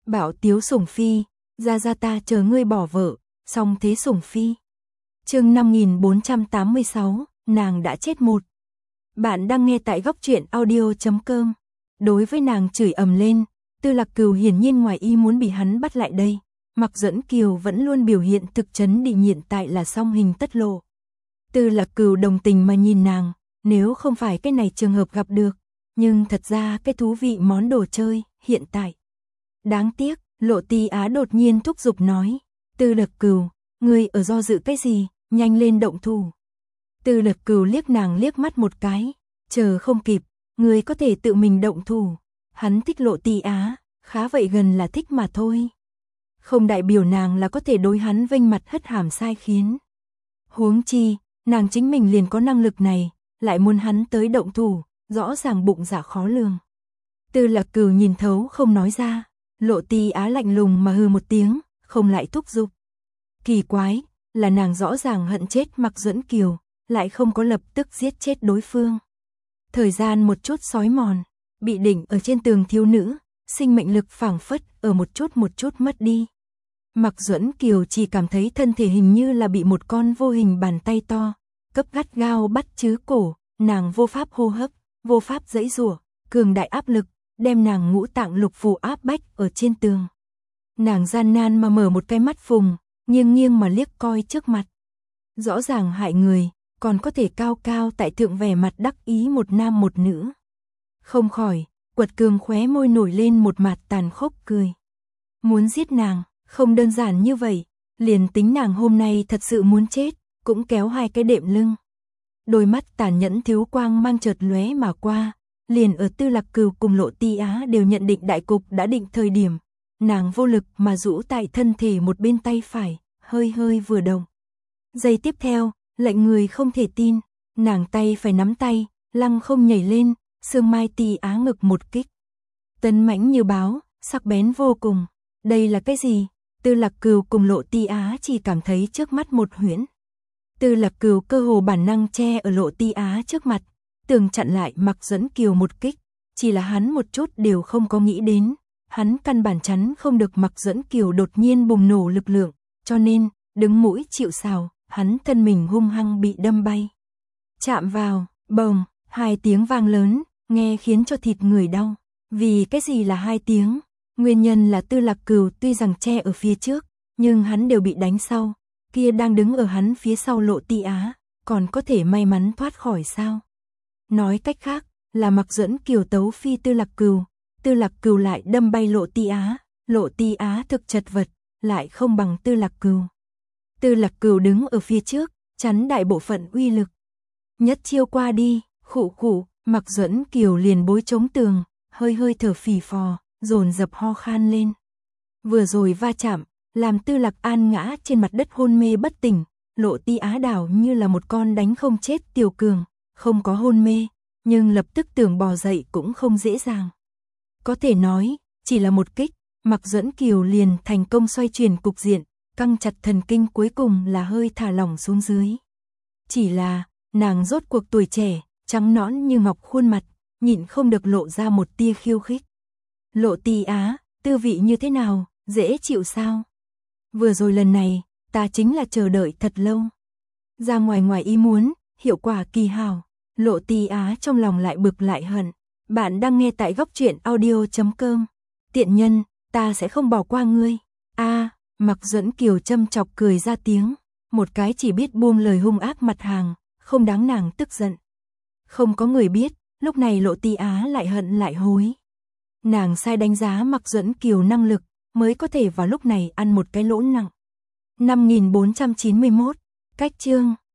Bảo Tiếu sủng phi, ra ta chờ ngươi bỏ vợ, xong thế sủng phi. Chương 5486, nàng đã chết một. Bạn đang nghe tại góc truyện audio.com. Đối với nàng chửi ầm lên, Tư Lạc Cừu hiển nhiên ngoài ý muốn bị hắn bắt lại đây. Mạc Duẫn Kiều vẫn luôn biểu hiện thực chấn định, hiện tại là song hình tất lộ. Tư Lạc Cừu đồng tình mà nhìn nàng, nếu không phải cái này trường hợp gặp được, nhưng thật ra cái thú vị món đồ chơi, hiện tại. Đáng tiếc, Lộ Ti Á đột nhiên thúc giục nói, Tư Lạc Cừu, ngươi ở do dự cái gì, nhanh lên động thủ. Tư Lạc Cừu liếc nàng liếc mắt một cái, chờ không kịp, ngươi có thể tự mình động thủ. Hắn thích Lộ Ti Á, khá vậy gần là thích mà thôi. Không đại biểu nàng là có thể đối hắn vênh mặt hất hàm sai khiến. Huống chi, nàng chính mình liền có năng lực này, lại muốn hắn tới động thủ, rõ ràng bụng dạ khó lường. Tư Lạc Cừu nhìn thấu không nói ra, Lộ Ti Á lạnh lùng mà hừ một tiếng, không lại thúc giục. Kỳ quái, là nàng rõ ràng hận chết Mạc Duẫn Kiều, lại không có lập tức giết chết đối phương. Thời gian một chút sói mòn, bị đỉnh ở trên tường thiếu nữ, sinh mệnh lực phảng phất ở một chút mất đi. Mạc Duẫn Kiều chỉ cảm thấy thân thể hình như là bị một con vô hình bàn tay to, cấp gắt gao bắt chứ cổ, nàng vô pháp hô hấp, vô pháp giãy giụa, cường đại áp lực, đem nàng ngũ tạng lục phủ áp bách ở trên tường. Nàng gian nan mà mở một cái mắt phùng, nghiêng mà liếc coi trước mặt. Rõ ràng hại người, còn có thể cao cao tại thượng vẻ mặt đắc ý một nam một nữ. Không khỏi, Quật Cường khóe môi nổi lên một mặt tàn khốc cười. Muốn giết nàng, không đơn giản như vậy, liền tính nàng hôm nay thật sự muốn chết, cũng kéo hai cái đệm lưng. Đôi mắt tàn nhẫn thiếu quang mang chợt lóe mà qua, liền ở Tư Lạc Cừu cùng Lộ Ti Á đều nhận định đại cục đã định thời điểm, nàng vô lực mà rũ tại thân thể một bên tay phải, hơi vừa động. Giây tiếp theo, lệnh người không thể tin, nàng tay phải nắm tay, lăng không nhảy lên, xương mai Ti Á ngực một kích. Tấn mãnh như báo, sắc bén vô cùng. Đây là cái gì? Tư Lạc Cừu cùng Lộ Ti Á chỉ cảm thấy trước mắt một huyễn. Tư Lạc Cừu cơ hồ bản năng che ở Lộ Ti Á trước mặt, tưởng chặn lại Mạc Duẫn Kiều một kích, chỉ là hắn một chút đều không có nghĩ đến, hắn căn bản chắn không được Mạc Duẫn Kiều đột nhiên bùng nổ lực lượng, cho nên, đứng mũi chịu sào, hắn thân mình hung hăng bị đâm bay. Chạm vào, bồng, hai tiếng vang lớn, nghe khiến cho thịt người đau. Vì cái gì là hai tiếng? Nguyên nhân là Tư Lạc Cừu tuy rằng che ở phía trước, nhưng hắn đều bị đánh sau, kia đang đứng ở hắn phía sau Lộ Ti Á, còn có thể may mắn thoát khỏi sao? Nói cách khác, là Mạc Duẫn Kiều tấu phi Tư Lạc Cừu lại đâm bay Lộ Ti Á thực chật vật, lại không bằng Tư Lạc Cừu. Tư Lạc Cừu đứng ở phía trước, chắn đại bộ phận uy lực. Nhất chiêu qua đi, khụ, Mạc Duẫn Kiều liền bối chống tường, hơi thở phì phò, dồn dập ho khan lên. Vừa rồi va chạm, làm Tư Lạc An ngã trên mặt đất hôn mê bất tỉnh, Lộ Ti Á đảo như là một con đánh không chết tiểu cường, không có hôn mê, nhưng lập tức tưởng bò dậy cũng không dễ dàng. Có thể nói, chỉ là một kích, Mạc Duẫn Kiều liền thành công xoay chuyển cục diện, căng chặt thần kinh cuối cùng là hơi thả lỏng xuống dưới. Chỉ là, nàng rốt cuộc tuổi trẻ, trắng nõn như ngọc khuôn mặt, nhịn không được lộ ra một tia khiêu khích. Lộ Ti Á, tư vị như thế nào, dễ chịu sao? Vừa rồi lần này, ta chính là chờ đợi thật lâu. Ra ngoài ý muốn, hiệu quả kỳ hảo. Lộ Ti Á trong lòng lại bực lại hận. Bạn đang nghe tại góc truyện audio.com. Tiện nhân, ta sẽ không bỏ qua ngươi. Mạc Duẫn Kiều châm chọc cười ra tiếng. Một cái chỉ biết buông lời hung ác mặt hàng, không đáng nàng tức giận. Không có người biết, lúc này Lộ Ti Á lại hận lại hối. Nàng sai đánh giá Mạc Duẫn Kiều năng lực, mới có thể vào lúc này ăn một cái lỗ nặng. 5491, cách chương.